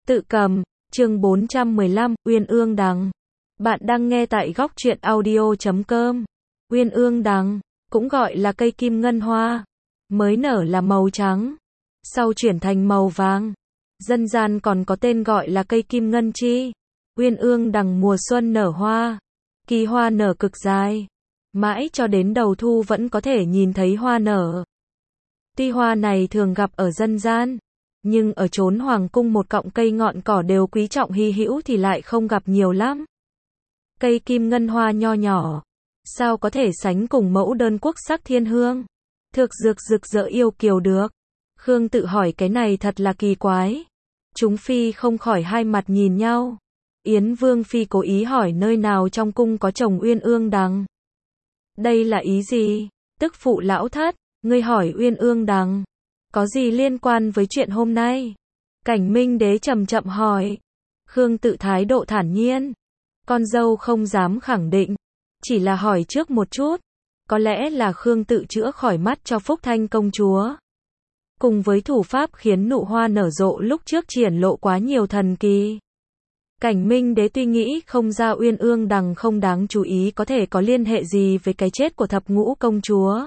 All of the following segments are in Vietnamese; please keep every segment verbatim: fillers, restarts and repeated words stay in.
Tự cầm, chương bốn trăm mười lăm, Uyên Ương Đằng. Bạn đang nghe tại góc truyện audio chấm com. Uyên Ương Đằng, cũng gọi là cây kim ngân hoa, mới nở là màu trắng, sau chuyển thành màu vàng. Dân gian còn có tên gọi là cây kim ngân chi. Uyên Ương Đằng mùa xuân nở hoa, kỳ hoa nở cực dài, mãi cho đến đầu thu vẫn có thể nhìn thấy hoa nở. Tuy hoa này thường gặp ở dân gian, nhưng ở chốn hoàng cung một cọng cây ngọn cỏ đều quý trọng hy hữu thì lại không gặp nhiều lắm. Cây kim ngân hoa nho nhỏ, sao có thể sánh cùng mẫu đơn quốc sắc thiên hương, thực dược rực rỡ yêu kiều được. Khương tự hỏi cái này thật là kỳ quái. Chúng phi không khỏi hai mặt nhìn nhau. Yến Vương phi cố ý hỏi nơi nào trong cung có trồng Uyên Ương Đằng. Đây là ý gì? Tức phụ lão thất, ngươi hỏi Uyên Ương Đằng, có gì liên quan với chuyện hôm nay? Cảnh Minh Đế chậm chậm hỏi. Khương tự thái độ thản nhiên. Con dâu không dám khẳng định, chỉ là hỏi trước một chút. Có lẽ là Khương tự chữa khỏi mắt cho Phúc Thanh công chúa. Cùng với thủ pháp khiến nụ hoa nở rộ lúc trước triển lộ quá nhiều thần kỳ. Cảnh Minh Đế tuy nghĩ không ra Uyên Ương Đằng không đáng chú ý có thể có liên hệ gì với cái chết của thập ngũ công chúa,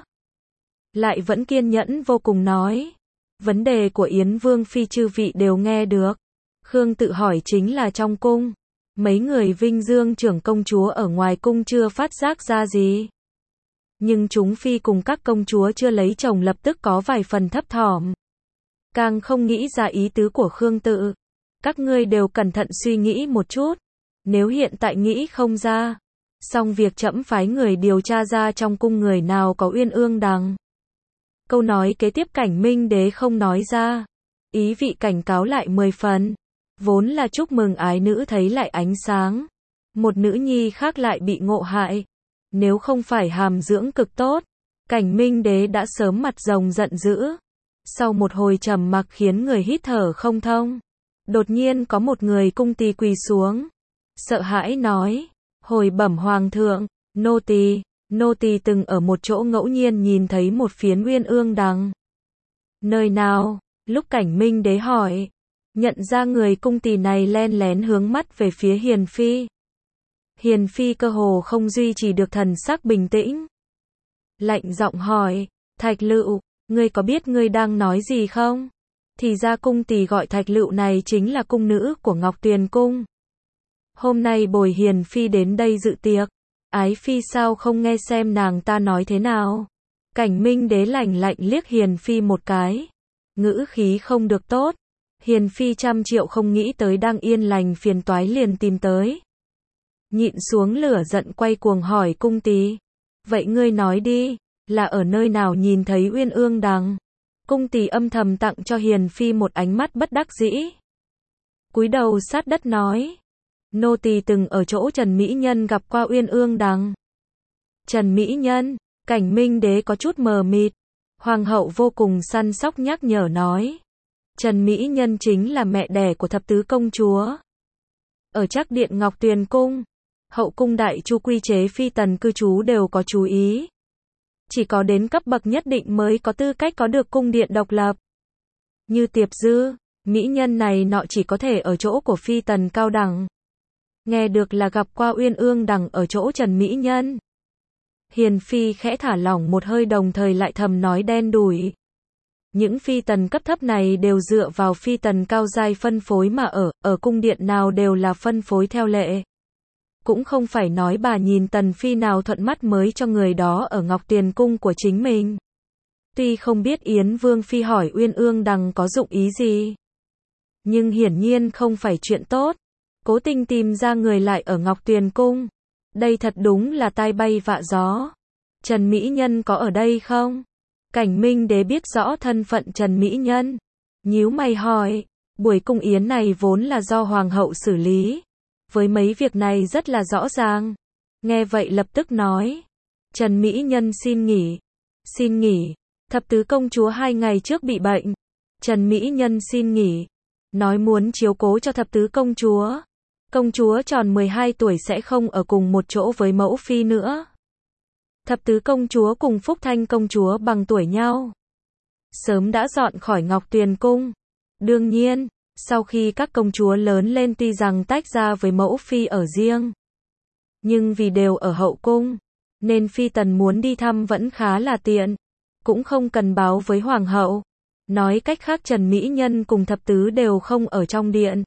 lại vẫn kiên nhẫn vô cùng nói. Vấn đề của Yến Vương phi chư vị đều nghe được. Khương tự hỏi chính là trong cung, mấy người vinh dương trưởng công chúa ở ngoài cung chưa phát giác ra gì. Nhưng chúng phi cùng các công chúa chưa lấy chồng lập tức có vài phần thấp thỏm. Càng không nghĩ ra ý tứ của Khương tự. Các ngươi đều cẩn thận suy nghĩ một chút. Nếu hiện tại nghĩ không ra, xong việc trẫm phái người điều tra ra trong cung người nào có Uyên Ương Đằng. Câu nói kế tiếp Cảnh Minh Đế không nói ra. Ý vị cảnh cáo lại mười phần. Vốn là chúc mừng ái nữ thấy lại ánh sáng. Một nữ nhi khác lại bị ngộ hại. Nếu không phải hàm dưỡng cực tốt, Cảnh Minh Đế đã sớm mặt rồng giận dữ. Sau một hồi trầm mặc khiến người hít thở không thông, đột nhiên có một người cung tỳ quỳ xuống, sợ hãi nói: hồi bẩm hoàng thượng, nô tỳ, nô tỳ từng ở một chỗ ngẫu nhiên nhìn thấy một phiến Uyên Ương Đằng. Nơi nào? Lúc Cảnh Minh Đế hỏi, nhận ra người cung tỳ này len lén hướng mắt về phía Hiền phi. Hiền phi cơ hồ không duy trì được thần sắc bình tĩnh, lạnh giọng hỏi: Thạch Lựu, ngươi có biết ngươi đang nói gì không? Thì ra cung tỳ gọi Thạch Lựu này chính là cung nữ của Ngọc Tuyền cung. Hôm nay bồi Hiền phi đến đây dự tiệc, ái phi sao không nghe xem nàng ta nói thế nào? Cảnh Minh Đế lạnh lạnh liếc Hiền phi một cái, ngữ khí không được tốt. Hiền phi trăm triệu không nghĩ tới đang yên lành phiền toái liền tìm tới. Nhịn xuống lửa giận quay cuồng hỏi cung tỳ: vậy ngươi nói đi, là ở nơi nào nhìn thấy Uyên Ương Đằng? Cung tỳ âm thầm tặng cho Hiền phi một ánh mắt bất đắc dĩ, cúi đầu sát đất nói: nô tỳ từng ở chỗ Trần Mỹ Nhân gặp qua Uyên Ương Đằng. Trần Mỹ Nhân? Cảnh Minh Đế có chút mờ mịt. Hoàng hậu vô cùng săn sóc nhắc nhở nói: Trần Mỹ Nhân chính là mẹ đẻ của thập tứ công chúa. Ở Trác Điện Ngọc Tuyền cung, hậu cung đại chu quy chế phi tần cư trú đều có chú ý. Chỉ có đến cấp bậc nhất định mới có tư cách có được cung điện độc lập. Như Tiệp Dư, mỹ nhân này nọ chỉ có thể ở chỗ của phi tần cao đẳng. Nghe được là gặp qua Uyên Ương Đằng ở chỗ Trần Mỹ Nhân. Hiền phi khẽ thả lỏng một hơi đồng thời lại thầm nói đen đủi. Những phi tần cấp thấp này đều dựa vào phi tần cao giai phân phối mà ở, ở cung điện nào đều là phân phối theo lệ. Cũng không phải nói bà nhìn tần phi nào thuận mắt mới cho người đó ở Ngọc Tuyền cung của chính mình. Tuy không biết Yến Vương phi hỏi Uyên Ương Đằng có dụng ý gì, nhưng hiển nhiên không phải chuyện tốt. Cố tình tìm ra người lại ở Ngọc Tuyền cung. Đây thật đúng là tai bay vạ gió. Trần Mỹ Nhân có ở đây không? Cảnh Minh Đế biết rõ thân phận Trần Mỹ Nhân, nhíu mày hỏi. Buổi cung yến này vốn là do Hoàng hậu xử lý, với mấy việc này rất là rõ ràng. Nghe vậy lập tức nói: Trần Mỹ Nhân xin nghỉ. Xin nghỉ? Thập tứ công chúa hai ngày trước bị bệnh. Trần Mỹ Nhân xin nghỉ, nói muốn chiếu cố cho thập tứ công chúa. Công chúa tròn mười hai tuổi sẽ không ở cùng một chỗ với mẫu phi nữa. Thập tứ công chúa cùng Phúc Thanh công chúa bằng tuổi nhau, sớm đã dọn khỏi Ngọc Tuyền cung. Đương nhiên, Sau khi các công chúa lớn lên tuy rằng tách ra với mẫu phi ở riêng, nhưng vì đều ở hậu cung, nên phi tần muốn đi thăm vẫn khá là tiện, cũng không cần báo với hoàng hậu. Nói cách khác Trần Mỹ Nhân cùng thập tứ đều không ở trong điện.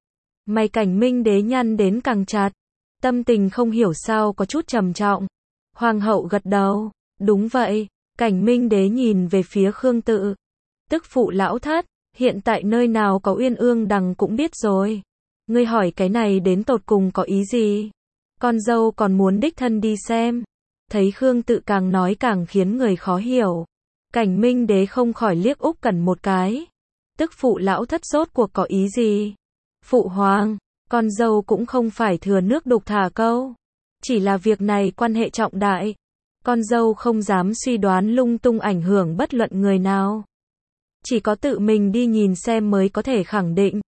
Mày Cảnh Minh Đế nhăn đến càng chặt, tâm tình không hiểu sao có chút trầm trọng. Hoàng hậu gật đầu, đúng vậy. Cảnh Minh Đế nhìn về phía Khương Tự, tức phụ lão thất, hiện tại nơi nào có Uyên Ương Đằng cũng biết rồi. Ngươi hỏi cái này đến tột cùng có ý gì? Con dâu còn muốn đích thân đi xem. Thấy Khương Tự càng nói càng khiến người khó hiểu. Cảnh Minh Đế không khỏi liếc Úc Cẩn một cái. Tức phụ lão thất rốt cuộc có ý gì? Phụ hoàng, con dâu cũng không phải thừa nước đục thả câu. Chỉ là việc này quan hệ trọng đại. Con dâu không dám suy đoán lung tung ảnh hưởng bất luận người nào. Chỉ có tự mình đi nhìn xem mới có thể khẳng định.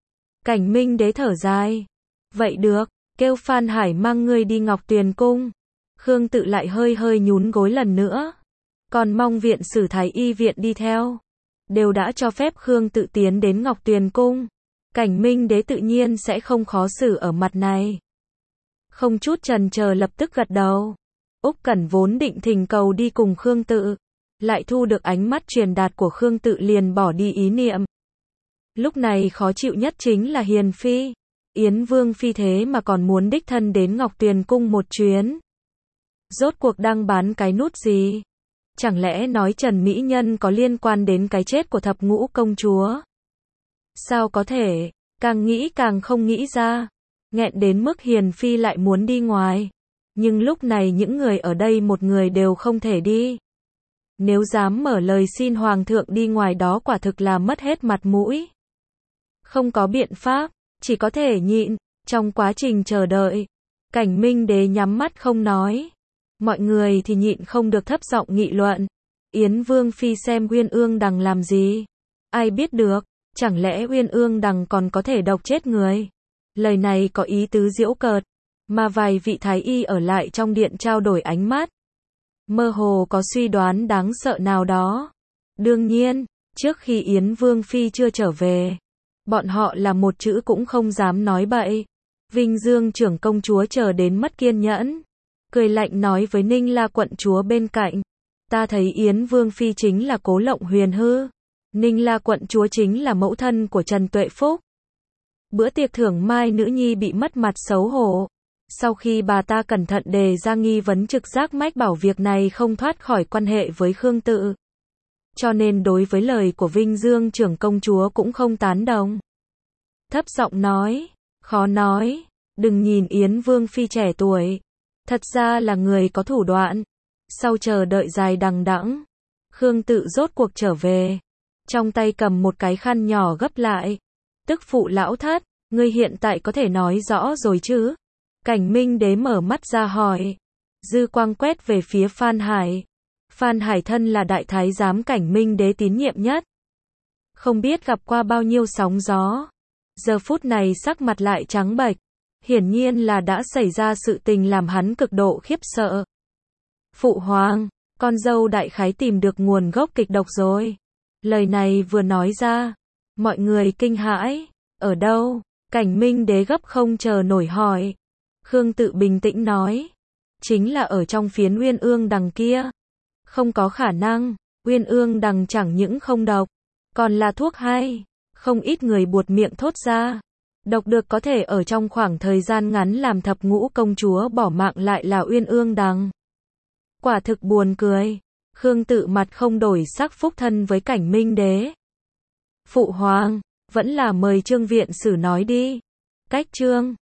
Cảnh Minh Đế thở dài. Vậy được, kêu Phan Hải mang ngươi đi Ngọc Tuyền Cung. Khương Tự lại hơi hơi nhún gối lần nữa. Còn mong viện sử thái y viện đi theo. Đều đã cho phép Khương Tự tiến đến Ngọc Tuyền Cung. Cảnh Minh Đế tự nhiên sẽ không khó xử ở mặt này. Không chút chần chờ lập tức gật đầu. Úc Cẩn vốn định thỉnh cầu đi cùng Khương Tự, lại thu được ánh mắt truyền đạt của Khương Tự liền bỏ đi ý niệm. Lúc này khó chịu nhất chính là Hiền Phi. Yến Vương Phi thế mà còn muốn đích thân đến Ngọc Tuyền Cung một chuyến. Rốt cuộc đang bán cái nút gì? Chẳng lẽ nói Trần Mỹ Nhân có liên quan đến cái chết của thập ngũ công chúa? Sao có thể, càng nghĩ càng không nghĩ ra. Nghẹn đến mức Hiền Phi lại muốn đi ngoài. Nhưng lúc này những người ở đây một người đều không thể đi. Nếu dám mở lời xin Hoàng thượng đi ngoài đó quả thực là mất hết mặt mũi. Không có biện pháp, chỉ có thể nhịn. Trong quá trình chờ đợi, Cảnh Minh Đế nhắm mắt không nói. Mọi người thì nhịn không được thấp giọng nghị luận. Yến Vương Phi xem Uyên Ương Đằng làm gì? Ai biết được, chẳng lẽ Uyên Ương Đằng còn có thể độc chết người? Lời này có ý tứ giễu cợt, mà vài vị thái y ở lại trong điện trao đổi ánh mắt. Mơ hồ có suy đoán đáng sợ nào đó. Đương nhiên, trước khi Yến Vương Phi chưa trở về, bọn họ là một chữ cũng không dám nói bậy. Vinh Dương trưởng công chúa chờ đến mất kiên nhẫn, cười lạnh nói với Ninh La quận chúa bên cạnh. Ta thấy Yến Vương Phi chính là Cố Lộng Huyền hư. Ninh La quận chúa chính là mẫu thân của Trần Tuệ Phúc. Bữa tiệc thưởng mai nữ nhi bị mất mặt xấu hổ. Sau khi bà ta cẩn thận đề ra nghi vấn trực giác mách bảo việc này không thoát khỏi quan hệ với Khương Tự. Cho nên đối với lời của Vinh Dương trưởng công chúa cũng không tán đồng. Thấp giọng nói, khó nói, đừng nhìn Yến Vương Phi trẻ tuổi. Thật ra là người có thủ đoạn. Sau chờ đợi dài đằng đẵng, Khương Tự rốt cuộc trở về. Trong tay cầm một cái khăn nhỏ gấp lại. Tức phụ lão thất, ngươi hiện tại có thể nói rõ rồi chứ? Cảnh Minh Đế mở mắt ra hỏi. Dư quang quét về phía Phan Hải. Phan Hải thân là đại thái giám Cảnh Minh Đế tín nhiệm nhất. Không biết gặp qua bao nhiêu sóng gió. Giờ phút này sắc mặt lại trắng bệch. Hiển nhiên là đã xảy ra sự tình làm hắn cực độ khiếp sợ. Phụ hoàng, con dâu đại khái tìm được nguồn gốc kịch độc rồi. Lời này vừa nói ra, mọi người kinh hãi. Ở đâu? Cảnh Minh Đế gấp không chờ nổi hỏi. Khương Tự bình tĩnh nói. Chính là ở trong phiến Uyên Ương Đằng kia. Không có khả năng, Uyên Ương Đằng chẳng những không độc, còn là thuốc hay. Không ít người buột miệng thốt ra. Độc được có thể ở trong khoảng thời gian ngắn làm thập ngũ công chúa bỏ mạng lại là Uyên Ương Đằng. Quả thực buồn cười. Khương Tự mặt không đổi sắc phúc thân với Cảnh Minh Đế. Phụ hoàng, vẫn là mời Trương viện sử nói đi. Cách Trương